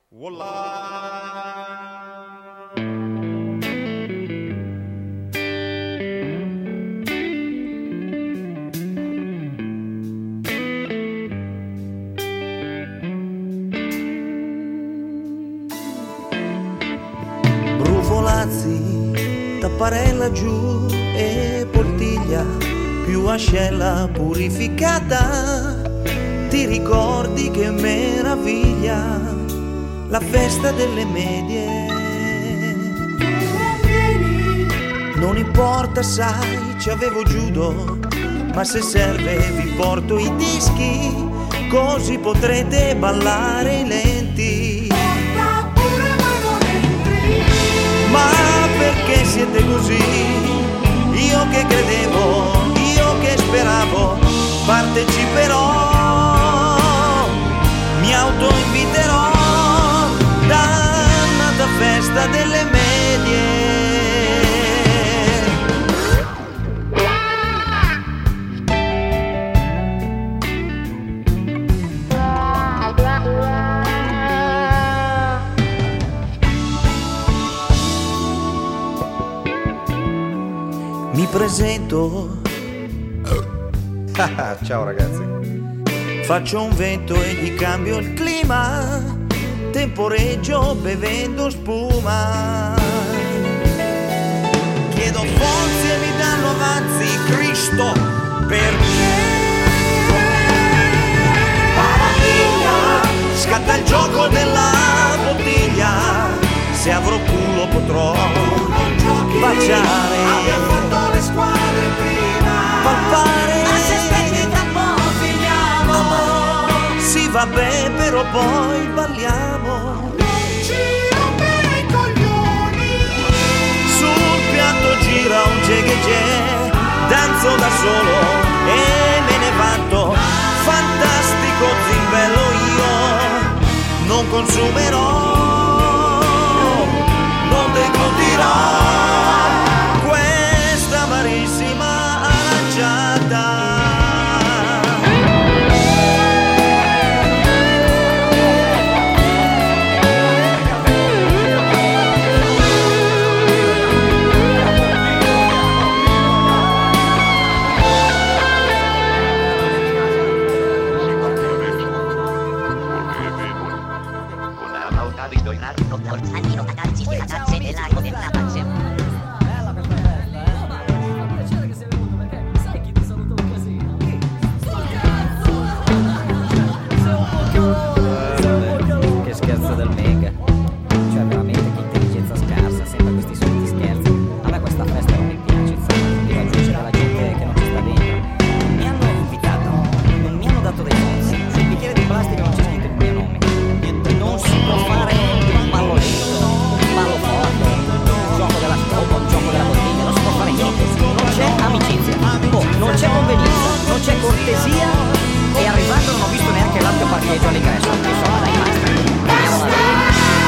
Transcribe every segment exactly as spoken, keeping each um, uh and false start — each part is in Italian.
Brufolazzi, tapparella giù e poltiglia, più ascella purificata. Ti ricordi che meraviglia la festa delle medie? Non importa, sai, ci avevo judo, ma se serve vi porto i dischi, così potrete ballare i lenti. Ma perché siete così? Io che credevo, io che speravo, parteciperò, mi autoinviterò, dannata festa delle medie. Mi presento. Ciao ragazzi. Faccio un vento e gli cambio il clima, temporeggio bevendo spuma. Chiedo forze e mi danno avanzi, Cristo, perché? Scatta il gioco della bottiglia, se avrò culo potrò baciare, abbiamo fatto le squadre prima, palpare, ma se aspetti tra poco finiamo. Ah, sì vabbè, però poi balliamo. Non ci rompere i coglioni. Sul piatto gira un jeghe, danzo da solo e me ne vanto. Fantastico zimbello io, non consumerò, non deglutirò questa amarissima aranciata. Che scherzo del mega. Cioè veramente che intelligenza scarsa, sempre questi soliti scherzi. A me questa festa non mi piace, insomma, mi raggiunge della gente che non ci sta dentro. Non mi hanno invitato, non mi hanno dato dei soldi. Sul bicchiere di plastica non c'è scritto il mio nome. Non si può fare un ballo lento, un ballo forte, un gioco della scopa, un gioco della bottiglia, non si può fare niente. Non c'è amicizia, oh, non c'è convenienza, non c'è cortesia. E arrivando non ho visto neanche l'ampio parcheggio all'ingresso. Insomma dai, basta. Andiamo avanti.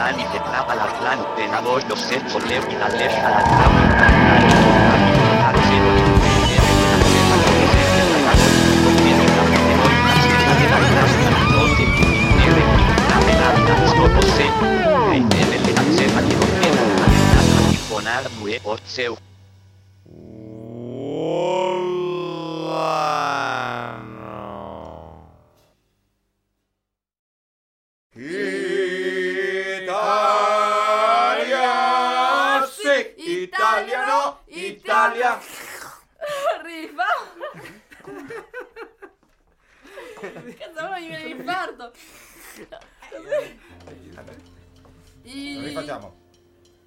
mani che trava l'Atlante, la voglio se volevi la lescia la trava al cielo di vedere la sera che presente la ragazza conviene la e noi la stessa della classe di cose nere la menata scopo se e nelle la sera di non era la di ponar due orzeo. Italia, sì, Italia no, Italia. Arriva. Cazzo, ora mi viene l'infarto. Rifacciamo.